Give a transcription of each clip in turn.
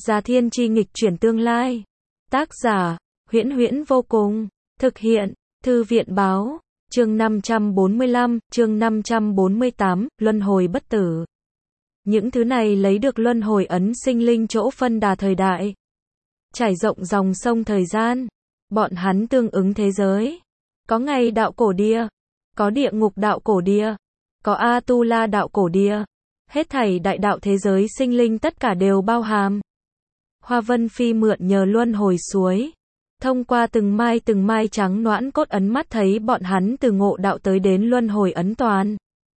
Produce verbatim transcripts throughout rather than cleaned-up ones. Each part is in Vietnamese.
Già Thiên Chi nghịch chuyển tương lai. Tác giả, Huyễn Huyễn vô cùng. Thực hiện, Thư viện báo. Chương năm trăm bốn mươi lăm, chương năm trăm bốn mươi tám, luân hồi bất tử. Những thứ này lấy được luân hồi ấn sinh linh chỗ phân đà thời đại. Trải rộng dòng sông thời gian. Bọn hắn tương ứng thế giới. Có ngày đạo cổ địa. Có địa ngục đạo cổ địa. Có A-tu-la đạo cổ địa. Hết thảy đại đạo thế giới sinh linh tất cả đều bao hàm. Hoa Vân Phi mượn nhờ luân hồi suối. Thông qua từng mai từng mai trắng noãn cốt ấn mắt thấy bọn hắn từ ngộ đạo tới đến luân hồi ấn toàn.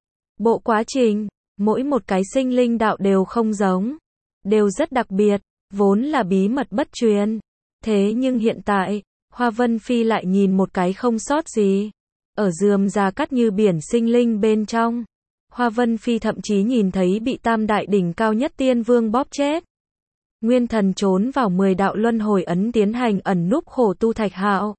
Bộ quá trình, mỗi một cái sinh linh đạo đều không giống. Đều rất đặc biệt, vốn là bí mật bất truyền. Thế nhưng hiện tại, Hoa Vân Phi lại nhìn một cái không sót gì. Ở rườm rà cắt như biển sinh linh bên trong. Hoa Vân Phi thậm chí nhìn thấy bị tam đại đỉnh cao nhất tiên vương bóp chết. Nguyên thần trốn vào mười đạo luân hồi ấn tiến hành ẩn núp khổ tu thạch hạo.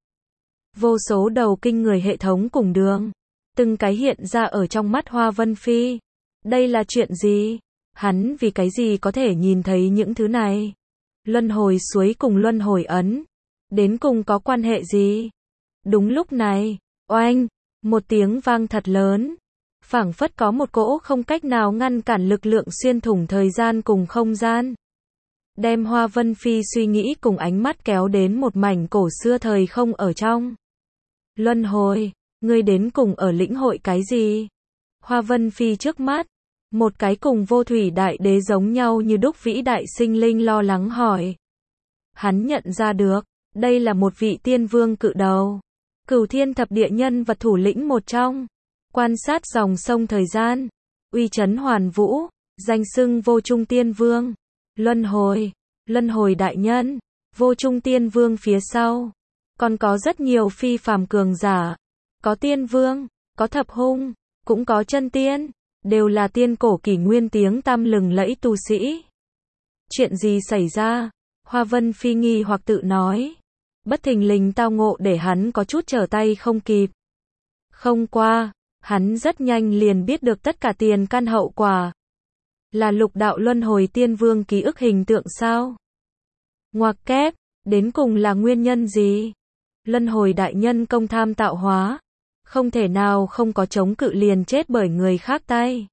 Vô số đầu kinh người hệ thống cùng đường. Từng cái hiện ra ở trong mắt Hoa Vân Phi. Đây là chuyện gì? Hắn vì cái gì có thể nhìn thấy những thứ này? Luân hồi suối cùng luân hồi ấn. Đến cùng có quan hệ gì? Đúng lúc này, oanh, một tiếng vang thật lớn. Phảng phất có một cỗ không cách nào ngăn cản lực lượng xuyên thủng thời gian cùng không gian. Đem Hoa Vân Phi suy nghĩ cùng ánh mắt kéo đến một mảnh cổ xưa thời không ở trong. Luân hồi, ngươi đến cùng ở lĩnh hội cái gì? Hoa Vân Phi trước mắt, một cái cùng vô thủy đại đế giống nhau như đúc vĩ đại sinh linh lo lắng hỏi. Hắn nhận ra được, đây là một vị tiên vương cự đầu. Cửu thiên thập địa nhân vật thủ lĩnh một trong. Quan sát dòng sông thời gian. Uy chấn hoàn vũ, danh xưng vô trung tiên vương. Luân hồi, luân hồi đại nhân, vô trung tiên vương phía sau. Còn có rất nhiều phi phàm cường giả. Có tiên vương, có thập hung, cũng có chân tiên. Đều là tiên cổ kỷ nguyên tiếng tăm lừng lẫy tu sĩ. Chuyện gì xảy ra? Hoa Vân Phi nghi hoặc tự nói. Bất thình lình tao ngộ để hắn có chút trở tay không kịp. Không qua, hắn rất nhanh liền biết được tất cả tiền căn hậu quả. Là lục đạo luân hồi tiên vương ký ức hình tượng sao? Ngoặc kép, đến cùng là nguyên nhân gì? Luân hồi đại nhân công tham tạo hóa. Không thể nào không có chống cự liền chết bởi người khác tay.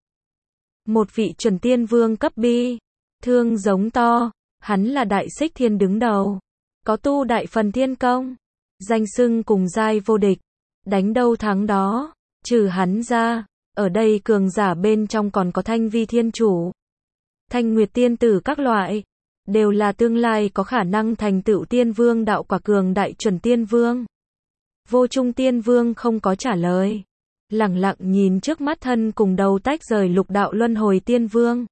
Một vị chuẩn tiên vương cấp bi. Thương giống to. Hắn là đại xích thiên đứng đầu. Có tu đại phần thiên công. Danh xưng cùng giai vô địch. Đánh đâu thắng đó. Trừ hắn ra. Ở đây cường giả bên trong còn có Thanh Vi Thiên Chủ. Thanh Nguyệt Tiên Tử các loại. Đều là tương lai có khả năng thành tựu tiên vương đạo quả cường đại chuẩn tiên vương. Vô trung tiên vương không có trả lời. Lẳng lặng nhìn trước mắt thân cùng đầu tách rời lục đạo luân hồi tiên vương.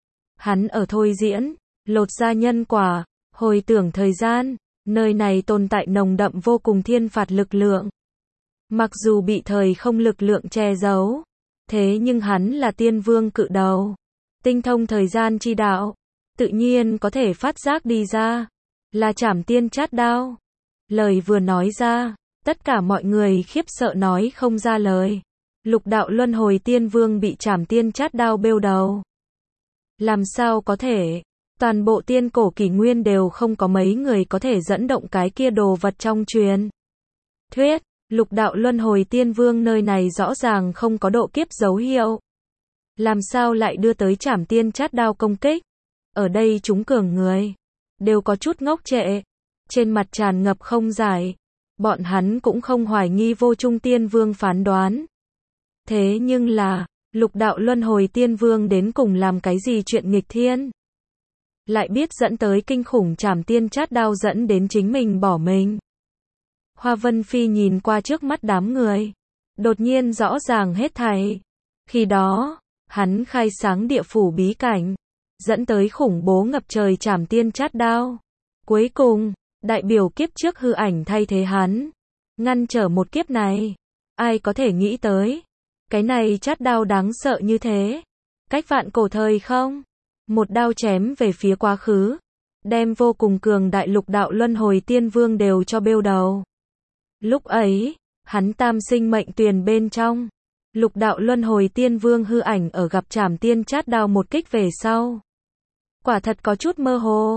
Hắn ở thôi diễn, lột ra nhân quả, hồi tưởng thời gian, nơi này tồn tại nồng đậm vô cùng thiên phạt lực lượng. Mặc dù bị thời không lực lượng che giấu, thế nhưng hắn là tiên vương cự đầu. Tinh thông thời gian chi đạo, tự nhiên có thể phát giác đi ra. Là trảm tiên chát đao. Lời vừa nói ra. Tất cả mọi người khiếp sợ nói không ra lời. Lục đạo luân hồi tiên vương bị trảm tiên chát đao bêu đầu. Làm sao có thể? Toàn bộ tiên cổ kỷ nguyên đều không có mấy người có thể dẫn động cái kia đồ vật trong truyền thuyết. Lục đạo luân hồi tiên vương nơi này rõ ràng không có độ kiếp dấu hiệu. Làm sao lại đưa tới trảm tiên chát đao công kích? Ở đây chúng cường người. Đều có chút ngốc trệ. Trên mặt tràn ngập không giải. Bọn hắn cũng không hoài nghi vô trung tiên vương phán đoán. Thế nhưng là, lục đạo luân hồi tiên vương đến cùng làm cái gì chuyện nghịch thiên? Lại biết dẫn tới kinh khủng trảm tiên chát đao dẫn đến chính mình bỏ mình. Hoa Vân Phi nhìn qua trước mắt đám người. Đột nhiên rõ ràng hết thảy. Khi đó, hắn khai sáng địa phủ bí cảnh. Dẫn tới khủng bố ngập trời trảm tiên chát đao. Cuối cùng, đại biểu kiếp trước hư ảnh thay thế hắn. Ngăn trở một kiếp này. Ai có thể nghĩ tới. Cái này chát đao đáng sợ như thế. Cách vạn cổ thời không? Một đao chém về phía quá khứ. Đem vô cùng cường đại lục đạo luân hồi tiên vương đều cho bêu đầu. Lúc ấy, hắn tam sinh mệnh tuyền bên trong. Lục đạo luân hồi tiên vương hư ảnh ở gặp trảm tiên chát đao một kích về sau. Quả thật có chút mơ hồ.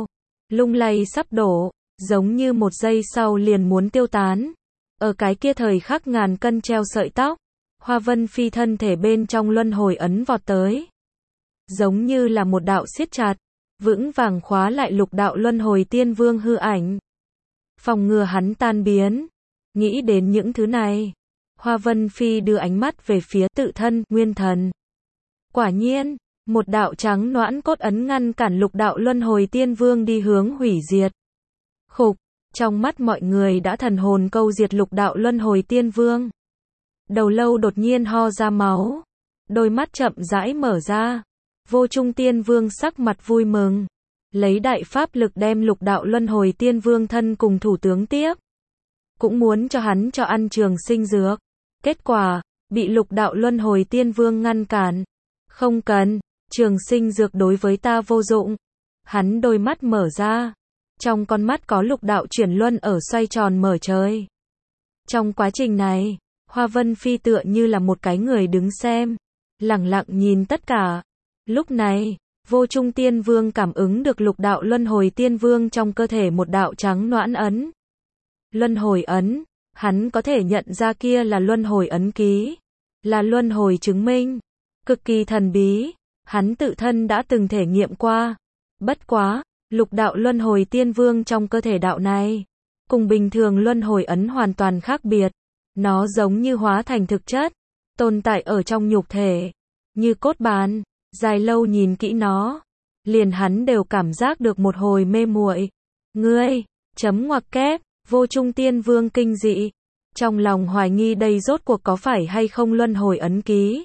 lung lay sắp đổ, giống như một giây sau liền muốn tiêu tán. Ở cái kia thời khắc ngàn cân treo sợi tóc, Hoa Vân Phi thân thể bên trong luân hồi ấn vọt tới. Giống như là một đạo siết chặt, vững vàng khóa lại lục đạo luân hồi tiên vương hư ảnh. Phòng ngừa hắn tan biến. Nghĩ đến những thứ này, Hoa Vân Phi đưa ánh mắt về phía tự thân, nguyên thần. Quả nhiên, một đạo trắng noãn cốt ấn ngăn cản lục đạo luân hồi tiên vương đi hướng hủy diệt. Khục, trong mắt mọi người đã thần hồn câu diệt lục đạo luân hồi tiên vương. Đầu lâu đột nhiên ho ra máu, đôi mắt chậm rãi mở ra. Vô Trung Tiên Vương sắc mặt vui mừng, lấy đại pháp lực đem lục đạo luân hồi tiên vương thân cùng thủ tướng tiếp. Cũng muốn cho hắn cho ăn trường sinh dược. Kết quả, bị lục đạo luân hồi tiên vương ngăn cản. Không cần, trường sinh dược đối với ta vô dụng. Hắn đôi mắt mở ra. Trong con mắt có lục đạo chuyển luân ở xoay tròn mở trời. Trong quá trình này, Hoa Vân Phi tựa như là một cái người đứng xem, lặng lặng nhìn tất cả. Lúc này, Vô Trung Tiên Vương cảm ứng được lục đạo luân hồi tiên vương trong cơ thể một đạo trắng noãn ấn. Luân hồi ấn, hắn có thể nhận ra kia là luân hồi ấn ký, là luân hồi chứng minh, cực kỳ thần bí, hắn tự thân đã từng thể nghiệm qua. Bất quá, lục đạo luân hồi tiên vương trong cơ thể đạo này, cùng bình thường luân hồi ấn hoàn toàn khác biệt, nó giống như hóa thành thực chất, tồn tại ở trong nhục thể, như cốt bàn. Dài lâu nhìn kỹ nó, liền hắn đều cảm giác được một hồi mê muội. Ngươi, chấm ngoặc kép, Vô Trung Tiên Vương kinh dị, trong lòng hoài nghi đây rốt cuộc có phải hay không luân hồi ấn ký.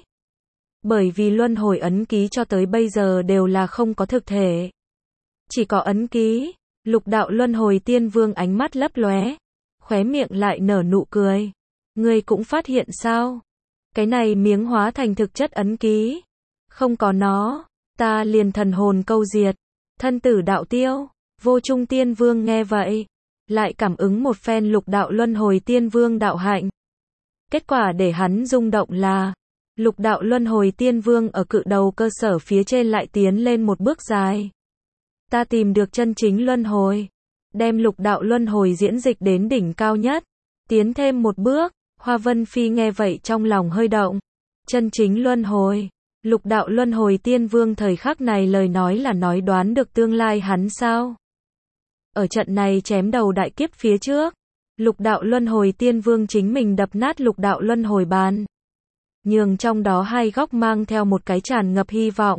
Bởi vì luân hồi ấn ký cho tới bây giờ đều là không có thực thể. Chỉ có ấn ký, lục đạo luân hồi tiên vương ánh mắt lấp lóe, khóe miệng lại nở nụ cười. Ngươi cũng phát hiện sao? Cái này miếng hóa thành thực chất ấn ký. Không có nó, ta liền thần hồn câu diệt, thân tử đạo tiêu. Vô Trung Tiên Vương nghe vậy, lại cảm ứng một phen lục đạo luân hồi tiên vương đạo hạnh. Kết quả để hắn rung động là, lục đạo luân hồi tiên vương ở cự đầu cơ sở phía trên lại tiến lên một bước dài. Ta tìm được chân chính luân hồi, đem lục đạo luân hồi diễn dịch đến đỉnh cao nhất, tiến thêm một bước. Hoa Vân Phi nghe vậy trong lòng hơi động. Chân chính luân hồi. Lục đạo luân hồi tiên vương thời khắc này lời nói là nói đoán được tương lai hắn sao? Ở trận này chém đầu đại kiếp phía trước, lục đạo luân hồi tiên vương chính mình đập nát lục đạo luân hồi bàn. Nhường trong đó hai góc mang theo một cái tràn ngập hy vọng.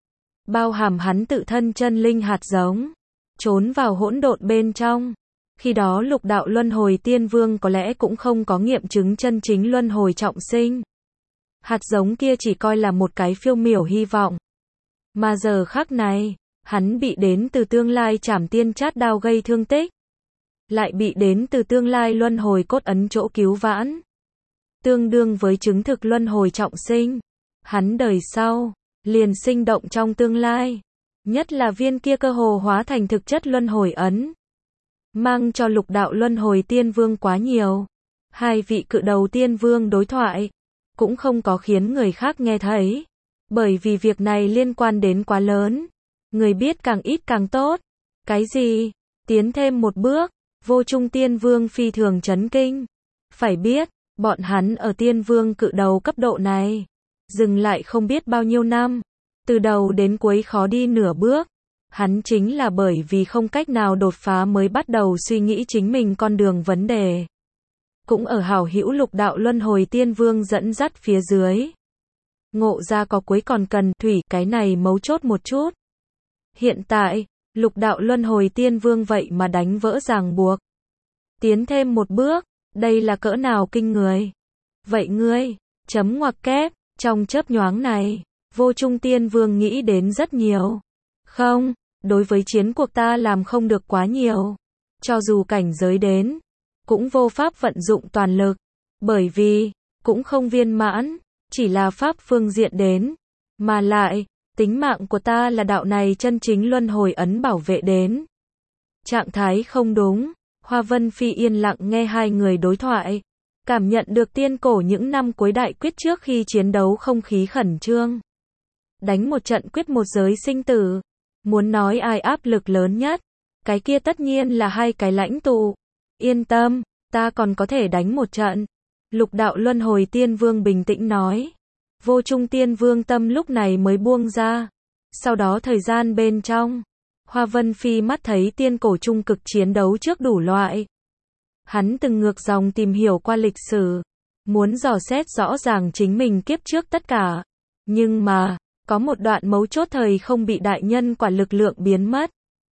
Bao hàm hắn tự thân chân linh hạt giống, trốn vào hỗn độn bên trong. Khi đó lục đạo luân hồi tiên vương có lẽ cũng không có nghiệm chứng chân chính luân hồi trọng sinh. Hạt giống kia chỉ coi là một cái phiêu miểu hy vọng. Mà giờ khắc này, hắn bị đến từ tương lai trảm tiên chát đao gây thương tích. Lại bị đến từ tương lai luân hồi cốt ấn chỗ cứu vãn. Tương đương với chứng thực luân hồi trọng sinh. Hắn đời sau, liền sinh động trong tương lai. Nhất là viên kia cơ hồ hóa thành thực chất luân hồi ấn. Mang cho lục đạo luân hồi tiên vương quá nhiều. Hai vị cự đầu tiên vương đối thoại. Cũng không có khiến người khác nghe thấy. Bởi vì việc này liên quan đến quá lớn. Người biết càng ít càng tốt. Cái gì? Tiến thêm một bước. Vô Trung Tiên Vương phi thường chấn kinh. Phải biết, bọn hắn ở tiên vương cự đầu cấp độ này. Dừng lại không biết bao nhiêu năm. Từ đầu đến cuối khó đi nửa bước. Hắn chính là bởi vì không cách nào đột phá mới bắt đầu suy nghĩ chính mình con đường vấn đề. Cũng ở hảo hữu lục đạo luân hồi tiên vương dẫn dắt phía dưới. Ngộ ra có cuối còn cần thủy, cái này mấu chốt một chút. Hiện tại, lục đạo luân hồi tiên vương vậy mà đánh vỡ ràng buộc. Tiến thêm một bước, đây là cỡ nào kinh người. Vậy ngươi, chấm ngoặc kép, trong chớp nhoáng này, Vô Trung Tiên Vương nghĩ đến rất nhiều. Không, đối với chiến cuộc ta làm không được quá nhiều. Cho dù cảnh giới đến, cũng vô pháp vận dụng toàn lực. Bởi vì, cũng không viên mãn, chỉ là pháp phương diện đến. Mà lại, tính mạng của ta là đạo này chân chính luân hồi ấn bảo vệ đến. Trạng thái không đúng, Hoa Vân Phi yên lặng nghe hai người đối thoại. Cảm nhận được tiên cổ những năm cuối đại quyết trước khi chiến đấu không khí khẩn trương. Đánh một trận quyết một giới sinh tử. Muốn nói ai áp lực lớn nhất, Cái kia tất nhiên là hai cái lãnh tụ. Yên tâm, ta còn có thể đánh một trận. Lục đạo luân hồi tiên vương bình tĩnh nói. Vô trung tiên vương tâm lúc này mới buông ra. Sau đó thời gian bên trong, Hoa Vân Phi mắt thấy tiên cổ trung cực chiến đấu trước đủ loại. Hắn từng ngược dòng tìm hiểu qua lịch sử, muốn dò xét rõ ràng chính mình kiếp trước tất cả. Nhưng mà, có một đoạn mấu chốt thời không bị đại nhân quả lực lượng biến mất.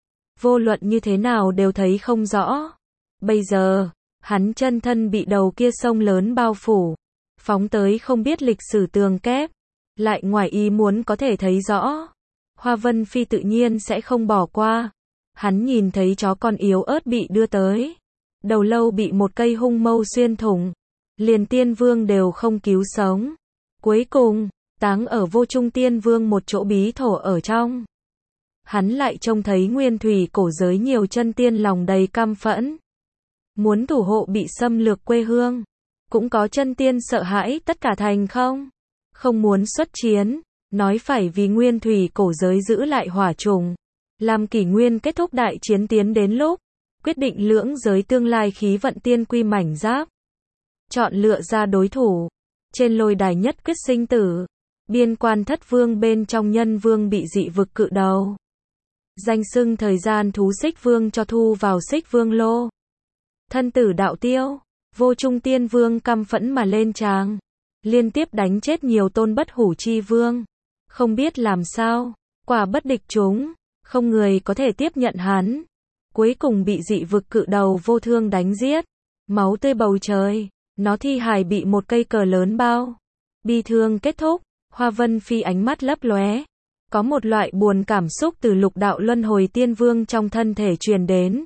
Vô luận như thế nào đều thấy không rõ. Bây giờ, hắn chân thân bị đầu kia sông lớn bao phủ, phóng tới không biết lịch sử tường kép, lại ngoài ý muốn có thể thấy rõ. Hoa Vân Phi tự nhiên sẽ không bỏ qua. Hắn nhìn thấy chó con yếu ớt bị đưa tới, đầu lâu bị một cây hung mâu xuyên thủng, liền tiên vương đều không cứu sống. Cuối cùng, táng ở vô trung tiên vương một chỗ bí thổ ở trong. Hắn lại trông thấy nguyên thủy cổ giới nhiều chân tiên lòng đầy căm phẫn, muốn thủ hộ bị xâm lược quê hương. Cũng có chân tiên sợ hãi tất cả thành không, không muốn xuất chiến, nói phải vì nguyên thủy cổ giới giữ lại hỏa trùng, làm kỷ nguyên kết thúc đại chiến tiến đến lúc, quyết định lưỡng giới tương lai khí vận tiên quy mảnh giáp. Chọn lựa ra đối thủ, trên lôi đài nhất quyết sinh tử, biên quan thất vương bên trong nhân vương bị dị vực cự đầu. Danh xưng thời gian thú xích vương cho thu vào xích vương lô. Thân tử đạo tiêu, vô trung tiên vương căm phẫn mà lên tràng, liên tiếp đánh chết nhiều tôn bất hủ chi vương. Không biết làm sao, quả bất địch chúng, không người có thể tiếp nhận hắn. Cuối cùng bị dị vực cự đầu vô thương đánh giết, máu tươi bầu trời, nó thi hài bị một cây cờ lớn bao. Bi thương kết thúc, Hoa Vân Phi ánh mắt lấp lóe, có một loại buồn cảm xúc từ lục đạo luân hồi tiên vương trong thân thể truyền đến,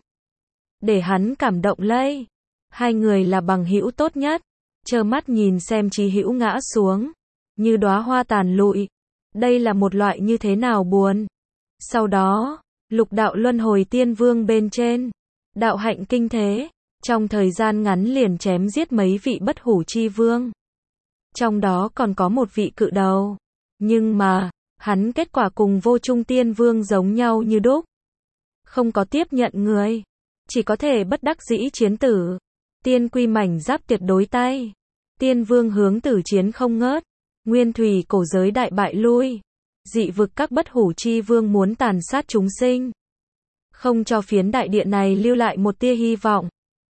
để hắn cảm động lây. Hai người là bằng hữu tốt nhất, trơ mắt nhìn xem chí hữu ngã xuống, như đóa hoa tàn lụi. Đây là một loại như thế nào buồn. Sau đó, lục đạo luân hồi tiên vương bên trên, đạo hạnh kinh thế, trong thời gian ngắn liền chém giết mấy vị bất hủ chi vương. Trong đó còn có một vị cự đầu. Nhưng mà, hắn kết quả cùng vô trung tiên vương giống nhau như đúc. Không có tiếp nhận người, chỉ có thể bất đắc dĩ chiến tử. Tiên quy mảnh giáp tuyệt đối tay. Tiên vương hướng tử chiến không ngớt. Nguyên thủy cổ giới đại bại lui. Dị vực các bất hủ chi vương muốn tàn sát chúng sinh, không cho phiến đại địa này lưu lại một tia hy vọng.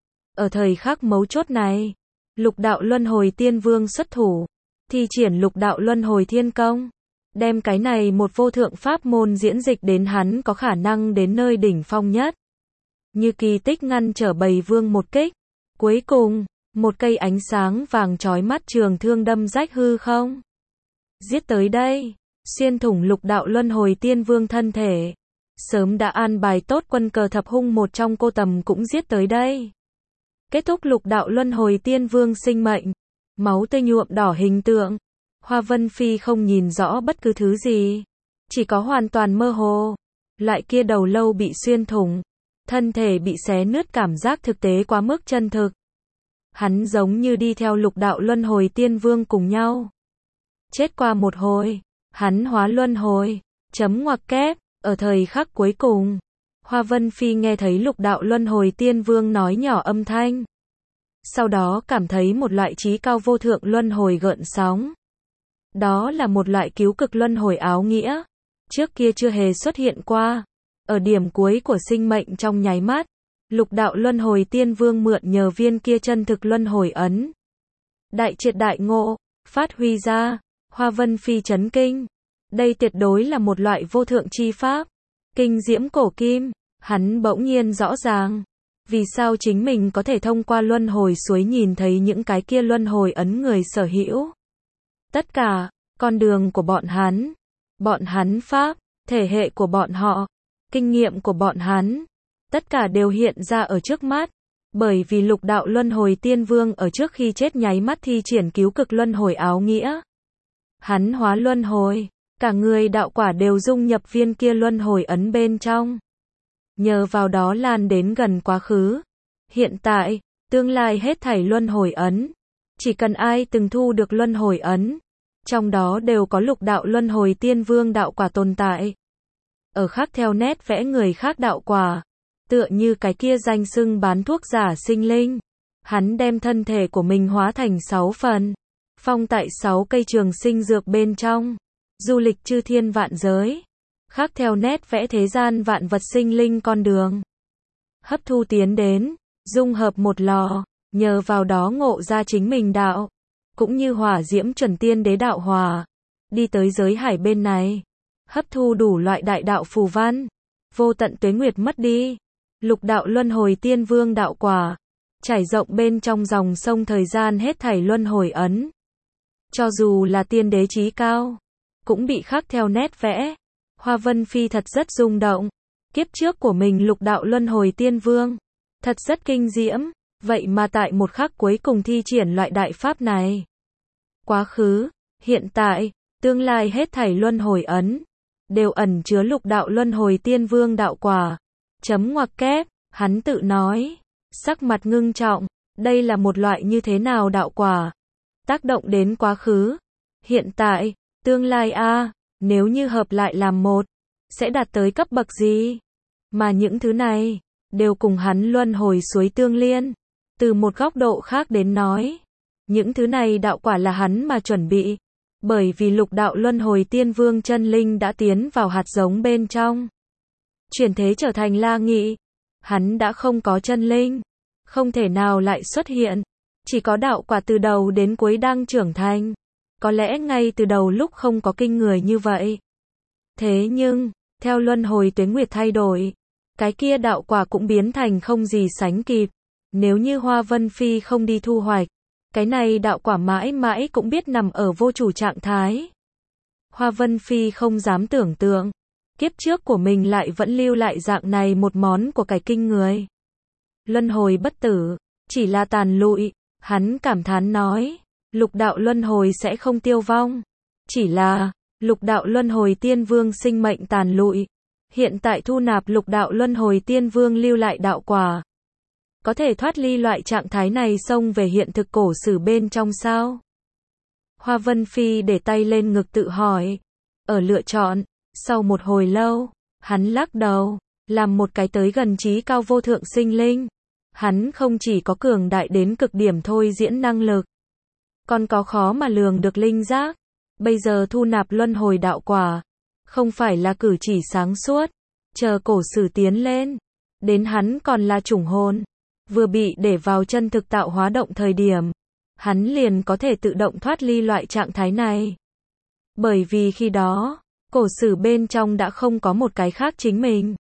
Ở thời khắc mấu chốt này, lục đạo luân hồi tiên vương xuất thủ, thi triển lục đạo luân hồi thiên công, đem cái này một vô thượng pháp môn diễn dịch đến hắn có khả năng đến nơi đỉnh phong nhất. Như kỳ tích ngăn trở bầy vương một kích. Cuối cùng, một cây ánh sáng vàng chói mắt trường thương đâm rách hư không. Giết tới đây, xuyên thủng lục đạo luân hồi tiên vương thân thể. Sớm đã an bài tốt quân cờ thập hung một trong cô tầm cũng giết tới đây. Kết thúc lục đạo luân hồi tiên vương sinh mệnh. Máu tươi nhuộm đỏ hình tượng. Hoa Vân Phi không nhìn rõ bất cứ thứ gì, chỉ có hoàn toàn mơ hồ. Loại kia đầu lâu bị xuyên thủng, thân thể bị xé nứt cảm giác thực tế quá mức chân thực. Hắn giống như đi theo lục đạo luân hồi tiên vương cùng nhau. Chết qua một hồi, hắn hóa luân hồi, chấm ngoặc kép, ở thời khắc cuối cùng. Hoa Vân Phi nghe thấy lục đạo luân hồi tiên vương nói nhỏ âm thanh. Sau đó cảm thấy một loại trí cao vô thượng luân hồi gợn sóng. Đó là một loại cứu cực luân hồi áo nghĩa. Trước kia chưa hề xuất hiện qua. Ở điểm cuối của sinh mệnh trong nháy mắt, lục đạo luân hồi tiên vương mượn nhờ viên kia chân thực luân hồi ấn. Đại triệt đại ngộ, phát huy ra. Hoa Vân Phi chấn kinh. Đây tuyệt đối là một loại vô thượng chi pháp. Kinh diễm cổ kim. Hắn bỗng nhiên rõ ràng. Vì sao chính mình có thể thông qua luân hồi suối nhìn thấy những cái kia luân hồi ấn người sở hữu. Tất cả, con đường của bọn hắn, bọn hắn pháp, thể hệ của bọn họ, kinh nghiệm của bọn hắn, tất cả đều hiện ra ở trước mắt. Bởi vì lục đạo luân hồi tiên vương ở trước khi chết nháy mắt thi triển cứu cực luân hồi áo nghĩa. Hắn hóa luân hồi, cả người đạo quả đều dung nhập viên kia luân hồi ấn bên trong. Nhờ vào đó lan đến gần quá khứ, hiện tại, tương lai hết thảy luân hồi ấn. Chỉ cần ai từng thu được luân hồi ấn, trong đó đều có lục đạo luân hồi tiên vương đạo quả tồn tại. Ở khác theo nét vẽ người khác đạo quả, Tựa như cái kia danh xưng bán thuốc giả sinh linh. Hắn đem thân thể của mình hóa thành sáu phần. Phong tại sáu cây trường sinh dược bên trong. Du lịch chư thiên vạn giới. Khác theo nét vẽ thế gian vạn vật sinh linh con đường. Hấp thu tiến đến. Dung hợp một lò. Nhờ vào đó ngộ ra chính mình đạo. Cũng như hỏa diễm chuẩn tiên đế đạo hòa. Đi tới giới hải bên này. Hấp thu đủ loại đại đạo phù văn. Vô tận tuế nguyệt mất đi. Lục đạo luân hồi tiên vương đạo quả. Trải rộng bên trong dòng sông thời gian hết thảy luân hồi ấn. Cho dù là tiên đế chí cao. Cũng bị khắc theo nét vẽ. Hoa Vân Phi thật rất rung động. Kiếp trước của mình lục đạo luân hồi tiên vương. Thật rất kinh diễm. Vậy mà tại một khắc cuối cùng thi triển loại đại pháp này. Quá khứ, hiện tại, tương lai hết thảy luân hồi ấn. Đều ẩn chứa lục đạo luân hồi tiên vương đạo quả. Chấm ngoặc kép, hắn tự nói. Sắc mặt ngưng trọng. Đây là một loại như thế nào đạo quả? Tác động đến quá khứ. Hiện tại, tương lai a nếu như hợp lại làm một. Sẽ đạt tới cấp bậc gì? Mà những thứ này, đều cùng hắn luân hồi suối tương liên. Từ một góc độ khác đến nói. Những thứ này đạo quả là hắn mà chuẩn bị. Bởi vì lục đạo luân hồi tiên vương chân linh đã tiến vào hạt giống bên trong. Chuyển thế trở thành La Nghị. Hắn đã không có chân linh. Không thể nào lại xuất hiện. Chỉ có đạo quả từ đầu đến cuối đang trưởng thành. Có lẽ ngay từ đầu lúc không có kinh người như vậy. Thế nhưng, theo luân hồi tuế nguyệt thay đổi. Cái kia đạo quả cũng biến thành không gì sánh kịp. Nếu như Hoa Vân Phi không đi thu hoạch. Cái này đạo quả mãi mãi cũng biết nằm ở vô chủ trạng thái. Hoa Vân Phi không dám tưởng tượng. Kiếp trước của mình lại vẫn lưu lại dạng này một món của cải kinh người. Luân hồi bất tử. Chỉ là tàn lụi. Hắn cảm thán nói. Lục đạo luân hồi sẽ không tiêu vong. Chỉ là, lục đạo luân hồi tiên vương sinh mệnh tàn lụi. Hiện tại thu nạp lục đạo luân hồi tiên vương lưu lại đạo quả. Có thể thoát ly loại trạng thái này xông về hiện thực cổ sử bên trong sao? Hoa Vân Phi để tay lên ngực tự hỏi. Ở lựa chọn, sau một hồi lâu, hắn lắc đầu, làm một cái tới gần trí cao vô thượng sinh linh. Hắn không chỉ có cường đại đến cực điểm thôi diễn năng lực, còn có khó mà lường được linh giác. Bây giờ thu nạp luân hồi đạo quả, không phải là cử chỉ sáng suốt, chờ cổ sử tiến lên, đến hắn còn là chủng hồn. Vừa bị để vào chân thực tạo hóa động thời điểm, hắn liền có thể tự động thoát ly loại trạng thái này. Bởi vì khi đó, cổ sử bên trong đã không có một cái khác chính mình.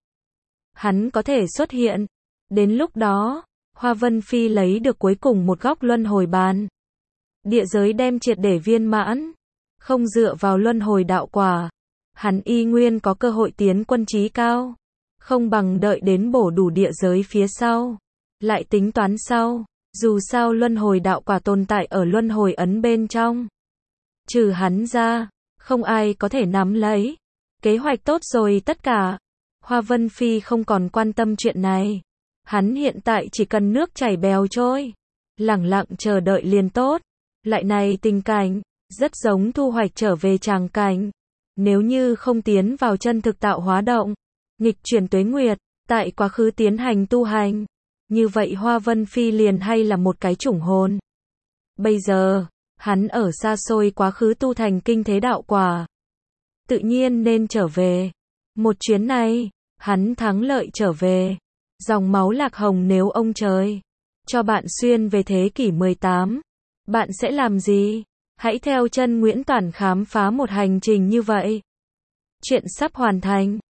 Hắn có thể xuất hiện. Đến lúc đó, Hoa Vân Phi lấy được cuối cùng một góc luân hồi bàn. Địa giới đem triệt để viên mãn. Không dựa vào luân hồi đạo quả. Hắn y nguyên có cơ hội tiến quân trí cao. Không bằng đợi đến bổ đủ địa giới phía sau. Lại tính toán sau, dù sao luân hồi đạo quả tồn tại ở luân hồi ấn bên trong. Trừ hắn ra, không ai có thể nắm lấy. Kế hoạch tốt rồi tất cả. Hoa Vân Phi không còn quan tâm chuyện này. Hắn hiện tại chỉ cần nước chảy bèo trôi. Lẳng lặng chờ đợi liền tốt. Lại này tình cảnh, rất giống thu hoạch trở về tràng cảnh. Nếu như không tiến vào chân thực tạo hóa động, nghịch chuyển tuế nguyệt, tại quá khứ tiến hành tu hành. Như vậy Hoa Vân Phi liền hay là một cái chủng hồn. Bây giờ, hắn ở xa xôi quá khứ tu thành kinh thế đạo quả. Tự nhiên nên trở về. Một chuyến này, hắn thắng lợi trở về. Dòng máu lạc hồng nếu ông trời cho bạn xuyên về thế kỷ mười tám, bạn sẽ làm gì? Hãy theo chân Nguyễn Toản khám phá một hành trình như vậy. Chuyện sắp hoàn thành.